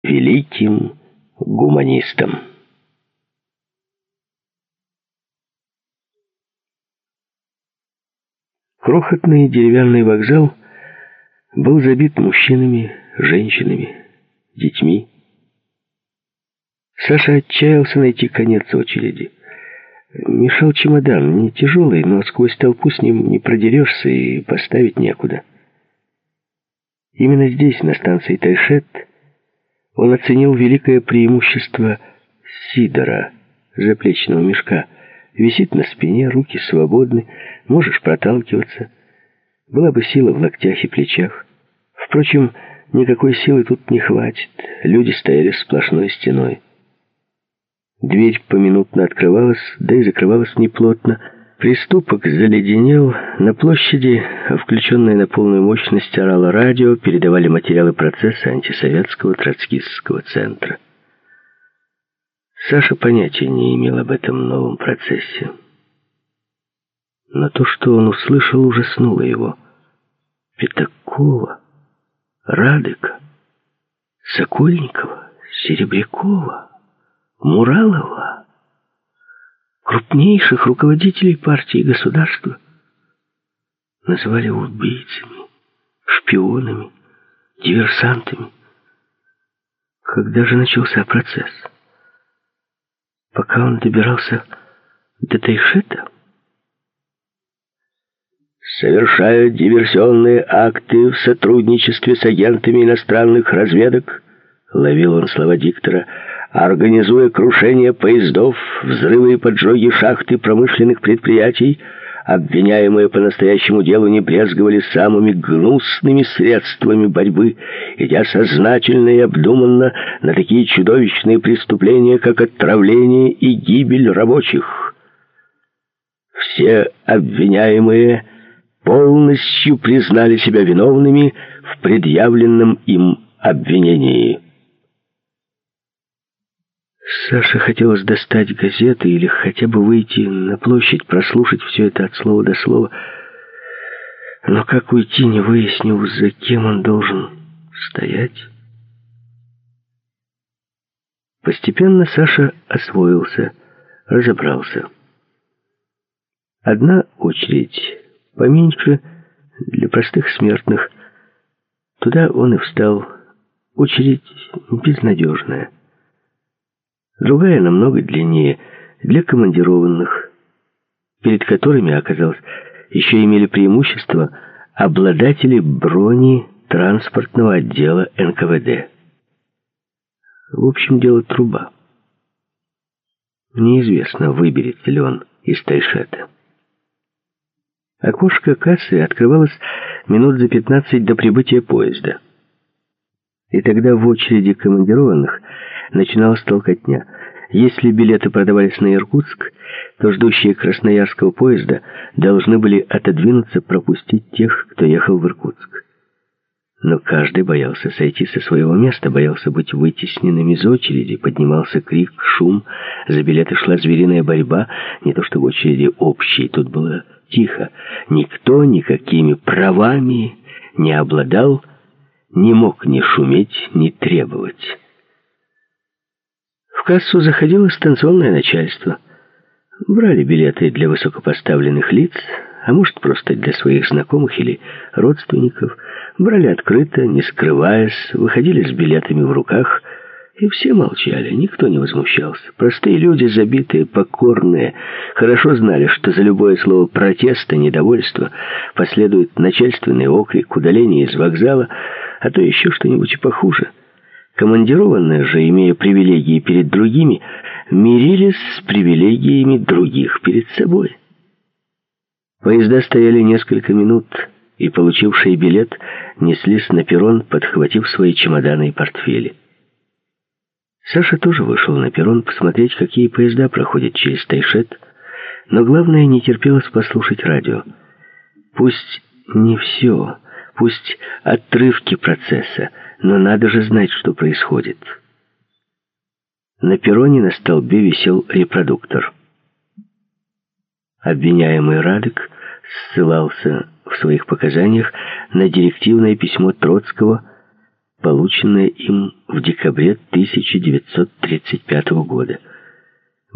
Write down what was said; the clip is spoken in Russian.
великим гуманистом. Крохотный деревянный вокзал был забит мужчинами, женщинами, детьми. Саша отчаялся найти конец очереди. Мешал чемодан, не тяжелый, но сквозь толпу с ним не продерешься и поставить некуда. Именно здесь, на станции Тайшет, он оценил великое преимущество сидора, заплечного мешка. Висит на спине, руки свободны, можешь проталкиваться. Была бы сила в локтях и плечах. Впрочем, никакой силы тут не хватит. Люди стояли сплошной стеной. Дверь поминутно открывалась, да и закрывалась неплотно. Приступок заледенел. На площади, включенное на полную мощность, орало радио, передавали материалы процесса антисоветского троцкистского центра. Саша понятия не имел об этом новом процессе. Но то, что он услышал, ужаснуло его. Пятакова, Радыка, Сокольникова, Серебрякова, Муралова, крупнейших руководителей партии и государства, называли убийцами, шпионами, диверсантами. Когда же начался процесс? Пока он добирался до Тайшета? Совершая диверсионные акты в сотрудничестве с агентами иностранных разведок, ловил он слова диктора, организуя крушение поездов, взрывы и поджоги шахты промышленных предприятий, обвиняемые по настоящему делу не брезговали самыми гнусными средствами борьбы, идя сознательно и обдуманно на такие чудовищные преступления, как отравление и гибель рабочих. Все обвиняемые полностью признали себя виновными в предъявленном им обвинении. Саше хотелось достать газеты или хотя бы выйти на площадь, прослушать все это от слова до слова. Но как уйти, не выяснив, за кем он должен стоять? Постепенно Саша освоился, разобрался. Одна очередь, поменьше, для простых смертных. Туда он и встал. Очередь безнадежная. Другая намного длиннее, для командированных, перед которыми, оказалось, еще имели преимущество обладатели брони транспортного отдела НКВД. В общем, дело труба. Неизвестно, выберется ли он из Тайшета. Окошко кассы открывалось минут за 15 до прибытия поезда. И тогда в очереди командированных начиналась толкотня. Если билеты продавались на Иркутск, то ждущие красноярского поезда должны были отодвинуться, пропустить тех, кто ехал в Иркутск. Но каждый боялся сойти со своего места, боялся быть вытесненным из очереди. Поднимался крик, шум, за билеты шла звериная борьба. Не то что в очереди общей, тут было тихо. Никто никакими правами не обладал, не мог ни шуметь, ни требовать. В кассу заходило станционное начальство. Брали билеты для высокопоставленных лиц, а может, просто для своих знакомых или родственников. Брали открыто, не скрываясь, выходили с билетами в руках, и все молчали, никто не возмущался. Простые люди, забитые, покорные, хорошо знали, что за любое слово протеста, недовольства последует начальственный окрик, удаление из вокзала, а то еще что-нибудь и похуже. Командированные же, имея привилегии перед другими, мирились с привилегиями других перед собой. Поезда стояли несколько минут, и получившие билет неслись на перрон, подхватив свои чемоданы и портфели. Саша тоже вышел на перрон посмотреть, какие поезда проходят через Тайшет, но главное, не терпелось послушать радио. Пусть не все, пусть отрывки процесса, но надо же знать, что происходит. На перроне на столбе висел репродуктор. Обвиняемый Радык ссылался в своих показаниях на директивное письмо Троцкого полученное им в декабре 1935 года.